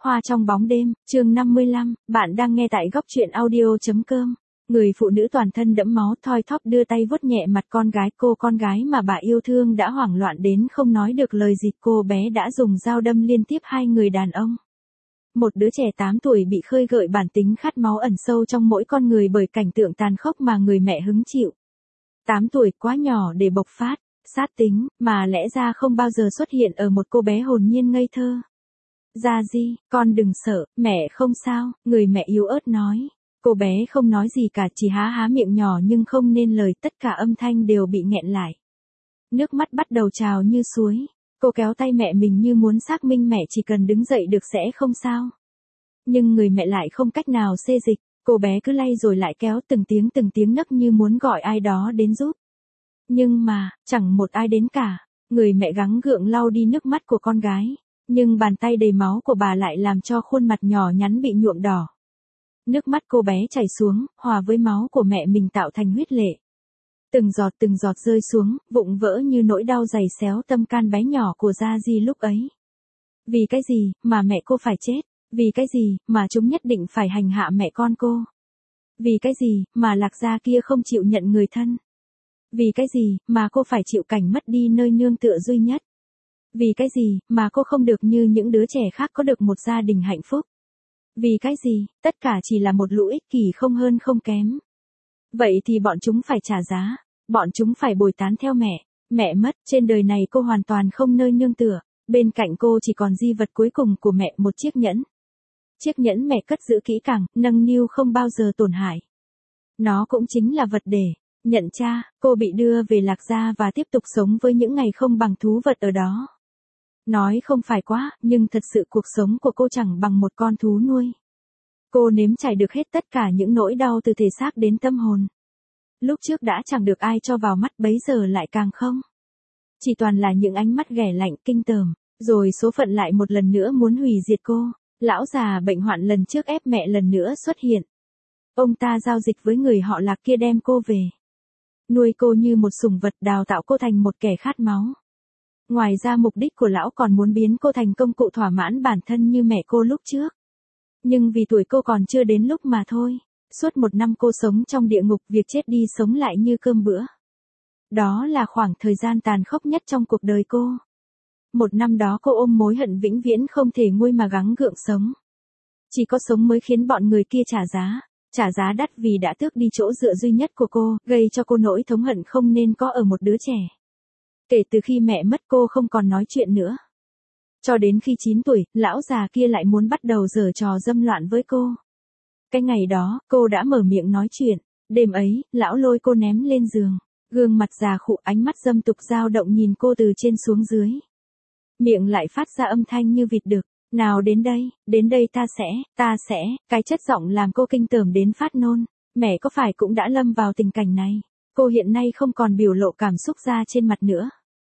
Hoa trong bóng đêm, chương 55, bạn đang nghe tại góc truyện audio.com. Người phụ nữ toàn thân đẫm máu thoi thóp đưa tay vuốt nhẹ mặt con gái, cô con gái mà bà yêu thương đã hoảng loạn đến không nói được lời gì. Cô bé đã dùng dao đâm liên tiếp hai người đàn ông. Một đứa trẻ 8 tuổi bị khơi gợi bản tính khát máu ẩn sâu trong mỗi con người bởi cảnh tượng tàn khốc mà người mẹ hứng chịu. 8 tuổi quá nhỏ để bộc phát, sát tính, mà lẽ ra không bao giờ xuất hiện ở một cô bé hồn nhiên ngây thơ. Gia Di, con đừng sợ, mẹ không sao, người mẹ yếu ớt nói. Cô bé không nói gì cả, chỉ há há miệng nhỏ nhưng không nên lời, tất cả âm thanh đều bị nghẹn lại. Nước mắt bắt đầu trào như suối. Cô kéo tay mẹ mình như muốn xác minh mẹ chỉ cần đứng dậy được sẽ không sao. Nhưng người mẹ lại không cách nào xê dịch, cô bé cứ lay rồi lại kéo từng tiếng nấc như muốn gọi ai đó đến giúp. Nhưng mà, chẳng một ai đến cả. Người mẹ gắng gượng lau đi nước mắt của con gái. Nhưng bàn tay đầy máu của bà lại làm cho khuôn mặt nhỏ nhắn bị nhuộm đỏ. Nước mắt cô bé chảy xuống, hòa với máu của mẹ mình tạo thành huyết lệ. Từng giọt rơi xuống, vụng vỡ như nỗi đau dày xéo tâm can bé nhỏ của Gia Di lúc ấy. Vì cái gì, mà mẹ cô phải chết? Vì cái gì, mà chúng nhất định phải hành hạ mẹ con cô? Vì cái gì, mà Lạc Gia kia không chịu nhận người thân? Vì cái gì, mà cô phải chịu cảnh mất đi nơi nương tựa duy nhất? Vì cái gì, mà cô không được như những đứa trẻ khác có được một gia đình hạnh phúc? Vì cái gì, tất cả chỉ là một lũ ích kỷ không hơn không kém. Vậy thì bọn chúng phải trả giá, bọn chúng phải bồi tán theo mẹ. Mẹ mất, trên đời này cô hoàn toàn không nơi nương tựa, bên cạnh cô chỉ còn di vật cuối cùng của mẹ, một chiếc nhẫn. Chiếc nhẫn mẹ cất giữ kỹ càng, nâng niu không bao giờ tổn hại. Nó cũng chính là vật để nhận cha. Cô bị đưa về Lạc Gia và tiếp tục sống với những ngày không bằng thú vật ở đó. Nói không phải quá, nhưng thật sự cuộc sống của cô chẳng bằng một con thú nuôi. Cô nếm trải được hết tất cả những nỗi đau từ thể xác đến tâm hồn. Lúc trước đã chẳng được ai cho vào mắt, bấy giờ lại càng không. Chỉ toàn là những ánh mắt ghẻ lạnh kinh tởm, rồi số phận lại một lần nữa muốn hủy diệt cô. Lão già bệnh hoạn lần trước ép mẹ lần nữa xuất hiện. Ông ta giao dịch với người họ Lạc kia đem cô về. Nuôi cô như một sủng vật, đào tạo cô thành một kẻ khát máu. Ngoài ra mục đích của lão còn muốn biến cô thành công cụ thỏa mãn bản thân như mẹ cô lúc trước. Nhưng vì tuổi cô còn chưa đến lúc mà thôi. Suốt 1 năm cô sống trong địa ngục, việc chết đi sống lại như cơm bữa. Đó là khoảng thời gian tàn khốc nhất trong cuộc đời cô. 1 năm đó cô ôm mối hận vĩnh viễn không thể nguôi mà gắng gượng sống. Chỉ có sống mới khiến bọn người kia trả giá đắt vì đã tước đi chỗ dựa duy nhất của cô, gây cho cô nỗi thống hận không nên có ở một đứa trẻ. Kể từ khi mẹ mất cô không còn nói chuyện nữa. Cho đến khi 9 tuổi, lão già kia lại muốn bắt đầu giở trò dâm loạn với cô. Cái ngày đó, cô đã mở miệng nói chuyện. Đêm ấy, lão lôi cô ném lên giường. Gương mặt già khụ, ánh mắt dâm tục dao động nhìn cô từ trên xuống dưới. Miệng lại phát ra âm thanh như vịt đực. Nào đến đây ta sẽ, cái chất giọng làm cô kinh tởm đến phát nôn. Mẹ có phải cũng đã lâm vào tình cảnh này? Cô hiện nay không còn biểu lộ cảm xúc ra trên mặt nữa.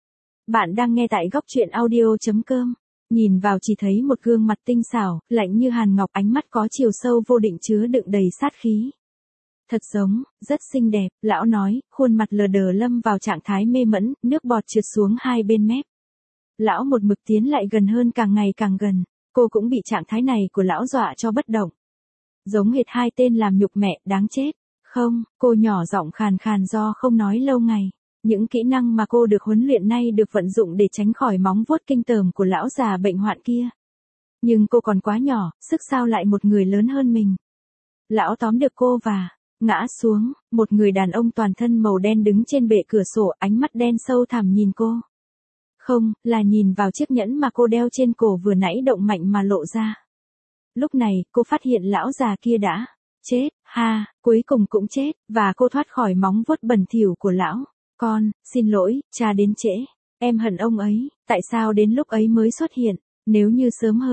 Bạn đang nghe tại góc truyện audio.com. Nhìn vào chỉ thấy một gương mặt tinh xảo, lạnh như hàn ngọc, ánh mắt có chiều sâu vô định chứa đựng đầy sát khí. Thật giống, rất xinh đẹp, lão nói, khuôn mặt lờ đờ lâm vào trạng thái mê mẫn, nước bọt trượt xuống hai bên mép. Lão một mực tiến lại gần hơn, càng ngày càng gần, cô cũng bị trạng thái này của lão dọa cho bất động. Giống hệt hai tên làm nhục mẹ, đáng chết. Không, cô nhỏ giọng khàn khàn do không nói lâu ngày. Những kỹ năng mà cô được huấn luyện nay được vận dụng để tránh khỏi móng vuốt kinh tởm của lão già bệnh hoạn kia. Nhưng cô còn quá nhỏ, sức sao lại một người lớn hơn mình. Lão tóm được cô và ngã xuống, một người đàn ông toàn thân màu đen đứng trên bệ cửa sổ, ánh mắt đen sâu thẳm nhìn cô. Không, là nhìn vào chiếc nhẫn mà cô đeo trên cổ vừa nãy động mạnh mà lộ ra. Lúc này, cô phát hiện lão già kia đã chết, cuối cùng cũng chết, và cô thoát khỏi móng vuốt bẩn thỉu của lão. Con, xin lỗi, cha đến trễ. Em hận ông ấy, tại sao đến lúc ấy mới xuất hiện? Nếu như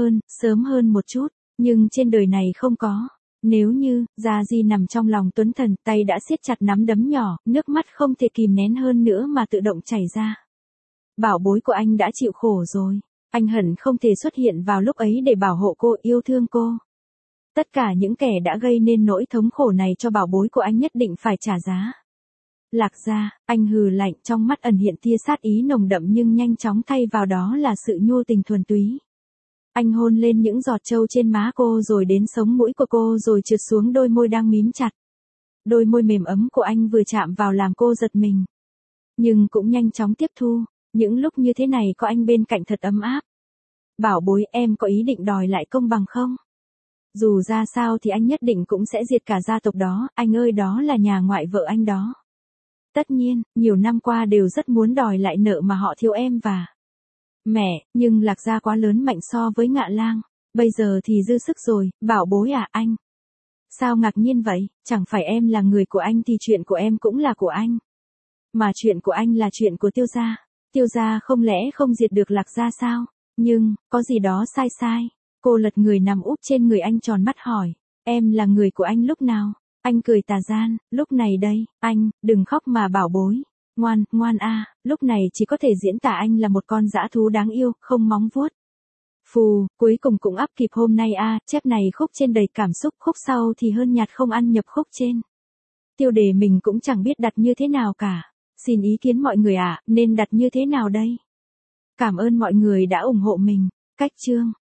sớm hơn một chút, nhưng trên đời này không có. Nếu như, Gia Di nằm trong lòng Tuấn Thần, tay đã siết chặt nắm đấm nhỏ, nước mắt không thể kìm nén hơn nữa mà tự động chảy ra. Bảo bối của anh đã chịu khổ rồi. Anh hận không thể xuất hiện vào lúc ấy để bảo hộ cô, yêu thương cô. Tất cả những kẻ đã gây nên nỗi thống khổ này cho bảo bối của anh nhất định phải trả giá. Lạc Gia, anh hừ lạnh, trong mắt ẩn hiện tia sát ý nồng đậm nhưng nhanh chóng thay vào đó là sự nhu tình thuần túy. Anh hôn lên những giọt trâu trên má cô rồi đến sống mũi của cô rồi trượt xuống đôi môi đang mím chặt. Đôi môi mềm ấm của anh vừa chạm vào làm cô giật mình. Nhưng cũng nhanh chóng tiếp thu, những lúc như thế này có anh bên cạnh thật ấm áp. Bảo bối, em có ý định đòi lại công bằng không? Dù ra sao thì anh nhất định cũng sẽ diệt cả gia tộc đó, anh ơi, đó là nhà ngoại vợ anh đó. Tất nhiên, nhiều năm qua đều rất muốn đòi lại nợ mà họ thiếu em và mẹ, nhưng Lạc Gia quá lớn mạnh so với Ngạ Lang. Bây giờ thì dư sức rồi, bảo bối à anh. Sao ngạc nhiên vậy, chẳng phải em là người của anh thì chuyện của em cũng là của anh. Mà chuyện của anh là chuyện của Tiêu gia. Tiêu gia không lẽ không diệt được Lạc Gia sao? Nhưng, có gì đó sai sai. Cô lật người nằm úp trên người anh tròn mắt hỏi. Em là người của anh lúc nào? Anh cười tà gian, lúc này đây, anh, đừng khóc mà bảo bối. Ngoan, ngoan a, lúc này chỉ có thể diễn tả anh là một con dã thú đáng yêu, không móng vuốt. Phù, cuối cùng cũng ắp kịp hôm nay a, chép này khúc trên đầy cảm xúc, khúc sau thì hơn nhạt không ăn nhập khúc trên. Tiêu đề mình cũng chẳng biết đặt như thế nào cả. Xin ý kiến mọi người ạ, nên đặt như thế nào đây? Cảm ơn mọi người đã ủng hộ mình. Cách chương